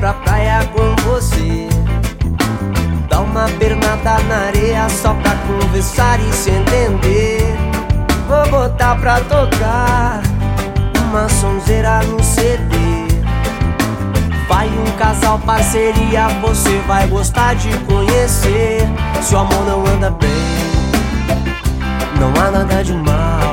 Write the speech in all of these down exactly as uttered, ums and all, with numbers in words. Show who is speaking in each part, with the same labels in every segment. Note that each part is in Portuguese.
Speaker 1: pra praia com você. Dá uma pernada na areia só pra conversar e se entender. Vou botar pra tocar uma sonzeira no C D. Vai um casal, parceria, você vai gostar de conhecer. Se o amor não anda bem, não há nada de mal.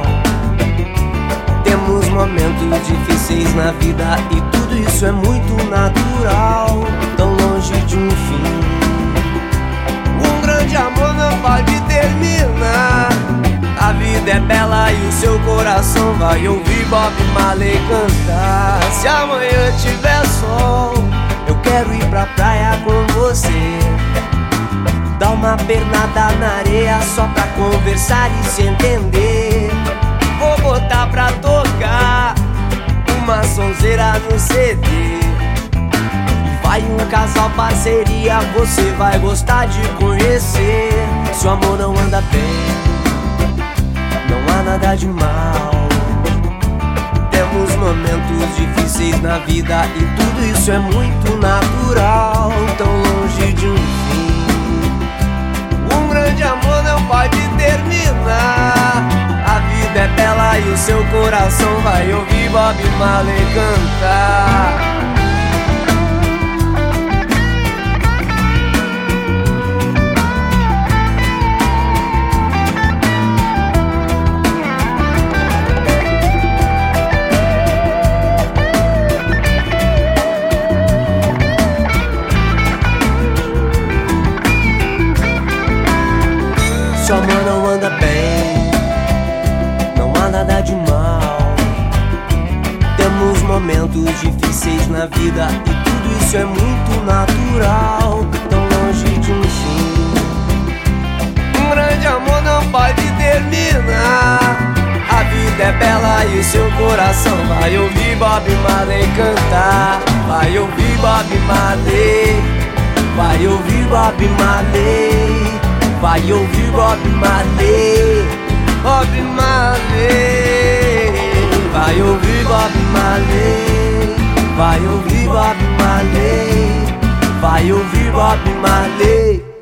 Speaker 1: Temos momentos difíceis na vida e tudo isso é muito natural. Tão longe de um fim, um grande amor não pode terminar. A vida é bela e o seu coração vai ouvir Bob Marley cantar. Se amanhã tiver sol, eu quero ir pra praia com você. Dá uma pernada na areia só pra conversar e se entender. Vou botar pra tocar uma sonzeira no C D. Vai um casal, parceria, você vai gostar de conhecer. Se o amor não anda bem, não há nada de mal. Temos momentos difíceis na vida e tudo isso é muito natural. Tão longe de um fim, um grande amor não pode terminar. A vida é bela e o seu coração vai ouvir Bob Marley cantar. Se o amor não anda bem, não há nada de mal. Temos momentos difíceis na vida e tudo isso é muito natural. Tão longe de um fim, um grande amor não pode terminar. A vida é bela e o seu coração vai ouvir Bob Marley cantar. Vai ouvir Bob Marley, vai ouvir Bob Marley. Vai ouvir Bob Marley, Bob Marley. Vai ouvir Bob Marley, vai ouvir Bob Marley. Vai ouvir Bob Marley.